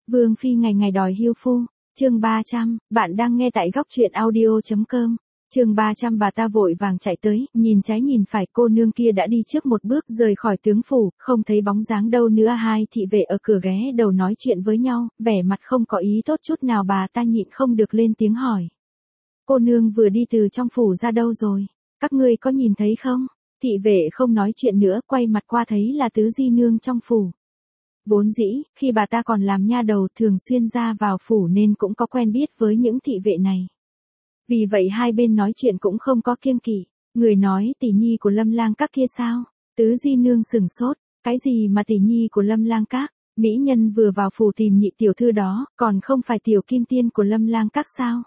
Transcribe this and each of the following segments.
Vương phi ngày ngày đòi hưu phu, chương 300, bạn đang nghe tại góc truyện audio.com. Chương 300 bà ta vội vàng chạy tới, nhìn trái nhìn phải, cô nương kia đã đi trước một bước rời khỏi tướng phủ, không thấy bóng dáng đâu nữa. Hai thị vệ ở cửa ghé đầu nói chuyện với nhau, vẻ mặt không có ý tốt chút nào. Bà ta nhịn không được lên tiếng hỏi. Cô nương vừa đi từ trong phủ ra đâu rồi? Các ngươi có nhìn thấy không? Thị vệ không nói chuyện nữa, quay mặt qua thấy là Tứ Di Nương trong phủ. Vốn dĩ, khi bà ta còn làm nha đầu thường xuyên ra vào phủ nên cũng có quen biết với những thị vệ này. Vì vậy hai bên nói chuyện cũng không có kiêng kỵ. Người nói tỷ nhi của Lâm Lang Các kia sao? Tứ Di Nương sửng sốt, cái gì mà tỷ nhi của Lâm Lang Các? Mỹ nhân vừa vào phủ tìm nhị tiểu thư đó, còn không phải tiểu kim tiên của Lâm Lang Các sao?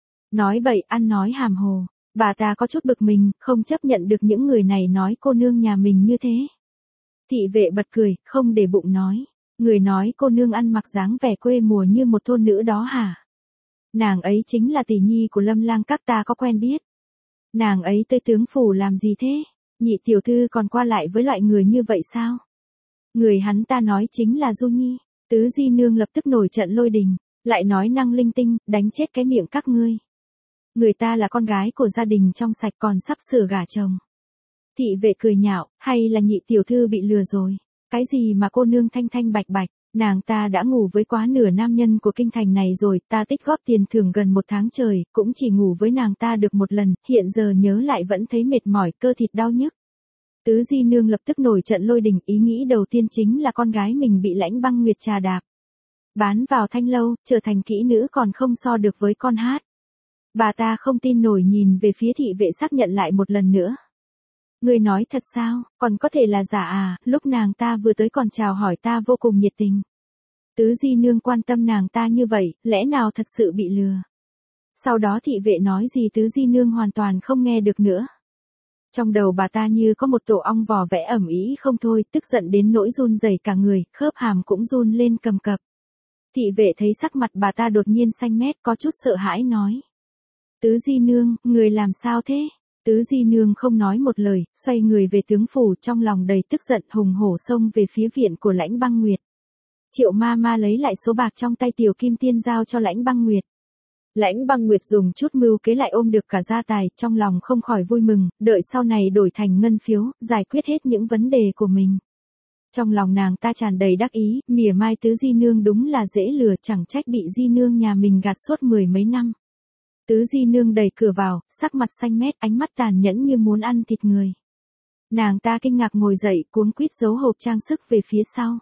Nói bậy, ăn nói hàm hồ. Bà ta có chút bực mình, không chấp nhận được những người này nói cô nương nhà mình như thế. Thị vệ bật cười, không để bụng nói. Người nói cô nương ăn mặc dáng vẻ quê mùa như một thôn nữ đó hả? Nàng ấy chính là tỷ nhi của Lâm Lang Các, ta có quen biết. Nàng ấy tới tướng phủ làm gì thế? Nhị tiểu thư còn qua lại với loại người như vậy sao? Người hắn ta nói chính là Du Nhi. Tứ Di Nương lập tức nổi trận lôi đình, lại nói năng linh tinh, đánh chết cái miệng các ngươi. Người ta là con gái của gia đình trong sạch còn sắp sửa gả chồng. Thị vệ cười nhạo, hay là nhị tiểu thư bị lừa rồi? Cái gì mà cô nương thanh thanh bạch bạch, nàng ta đã ngủ với quá nửa nam nhân của kinh thành này rồi, ta tích góp tiền thưởng gần 1 tháng trời, cũng chỉ ngủ với nàng ta được 1 lần, hiện giờ nhớ lại vẫn thấy mệt mỏi, cơ thịt đau nhức. Tứ Di Nương lập tức nổi trận lôi đình, ý nghĩ đầu tiên chính là con gái mình bị Lãnh Băng Nguyệt trà đạp. Bán vào thanh lâu, trở thành kỹ nữ còn không so được với con hát. Bà ta không tin nổi nhìn về phía thị vệ xác nhận lại một lần nữa. Người nói thật sao, còn có thể là giả à? Lúc nàng ta vừa tới còn chào hỏi ta vô cùng nhiệt tình. Tứ Di Nương quan tâm nàng ta như vậy, lẽ nào thật sự bị lừa? Sau đó thị vệ nói gì Tứ Di Nương hoàn toàn không nghe được nữa. Trong đầu bà ta như có một tổ ong vò vẽ ẩm ý không thôi, tức giận đến nỗi run rẩy cả người, khớp hàm cũng run lên cầm cập. Thị vệ thấy sắc mặt bà ta đột nhiên xanh mét, có chút sợ hãi nói. Tứ Di Nương, người làm sao thế? Tứ Di Nương không nói một lời, xoay người về tướng phủ, trong lòng đầy tức giận, hùng hổ xông về phía viện của Lãnh Băng Nguyệt. Triệu ma ma lấy lại số bạc trong tay tiểu kim tiên giao cho Lãnh Băng Nguyệt. Lãnh Băng Nguyệt dùng chút mưu kế lại ôm được cả gia tài, trong lòng không khỏi vui mừng, đợi sau này đổi thành ngân phiếu, giải quyết hết những vấn đề của mình. Trong lòng nàng ta tràn đầy đắc ý, mỉa mai Tứ Di Nương đúng là dễ lừa, chẳng trách bị Di Nương nhà mình gạt suốt 10 mấy năm. Tứ Di Nương đẩy cửa vào, sắc mặt xanh mét, ánh mắt tàn nhẫn như muốn ăn thịt người. Nàng ta kinh ngạc ngồi dậy, cuống quýt giấu hộp trang sức về phía sau.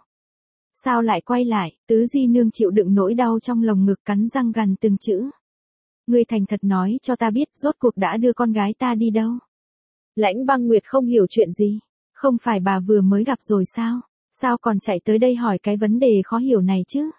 Sao lại quay lại? Tứ Di Nương chịu đựng nỗi đau trong lồng ngực, cắn răng gằn từng chữ. Ngươi thành thật nói cho ta biết, rốt cuộc đã đưa con gái ta đi đâu? Lãnh Băng Nguyệt không hiểu chuyện gì. Không phải bà vừa mới gặp rồi sao? Sao còn chạy tới đây hỏi cái vấn đề khó hiểu này chứ?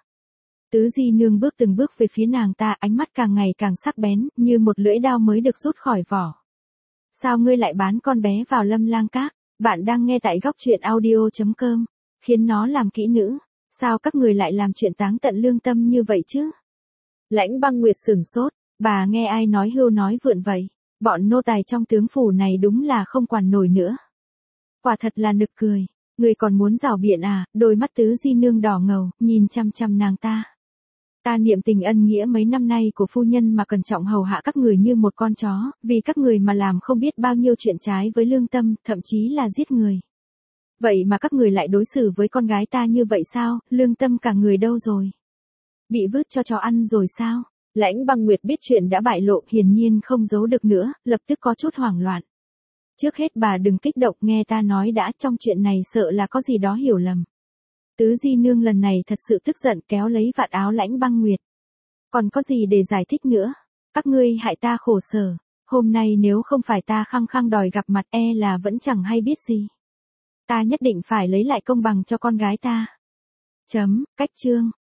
Tứ Di Nương bước từng bước về phía nàng ta, ánh mắt càng ngày càng sắc bén, như một lưỡi dao mới được rút khỏi vỏ. Sao ngươi lại bán con bé vào Lâm Lang Các? Bạn đang nghe tại góc truyện audio.com. Khiến nó làm kỹ nữ. Sao các người lại làm chuyện táng tận lương tâm như vậy chứ? Lãnh Băng Nguyệt sửng sốt, bà nghe ai nói hưu nói vượn vậy? Bọn nô tài trong tướng phủ này đúng là không quản nổi nữa. Quả thật là nực cười. Người còn muốn rảo biện à? Đôi mắt Tứ Di Nương đỏ ngầu, nhìn chăm chăm nàng ta. Ta niệm tình ân nghĩa mấy năm nay của phu nhân mà cẩn trọng hầu hạ các người như một con chó, vì các người mà làm không biết bao nhiêu chuyện trái với lương tâm, thậm chí là giết người. Vậy mà các người lại đối xử với con gái ta như vậy sao? Lương tâm cả người đâu rồi? Bị vứt cho chó ăn rồi sao? Lãnh Băng Nguyệt biết chuyện đã bại lộ, hiển nhiên không giấu được nữa, lập tức có chút hoảng loạn. Trước hết bà đừng kích động, nghe ta nói đã, trong chuyện này sợ là có gì đó hiểu lầm. Tứ Di Nương lần này thật sự tức giận, kéo lấy vạt áo Lãnh Băng Nguyệt. Còn có gì để giải thích nữa? Các ngươi hại ta khổ sở. Hôm nay nếu không phải ta khăng khăng đòi gặp mặt, là vẫn chẳng hay biết gì. Ta nhất định phải lấy lại công bằng cho con gái ta. Cách chương.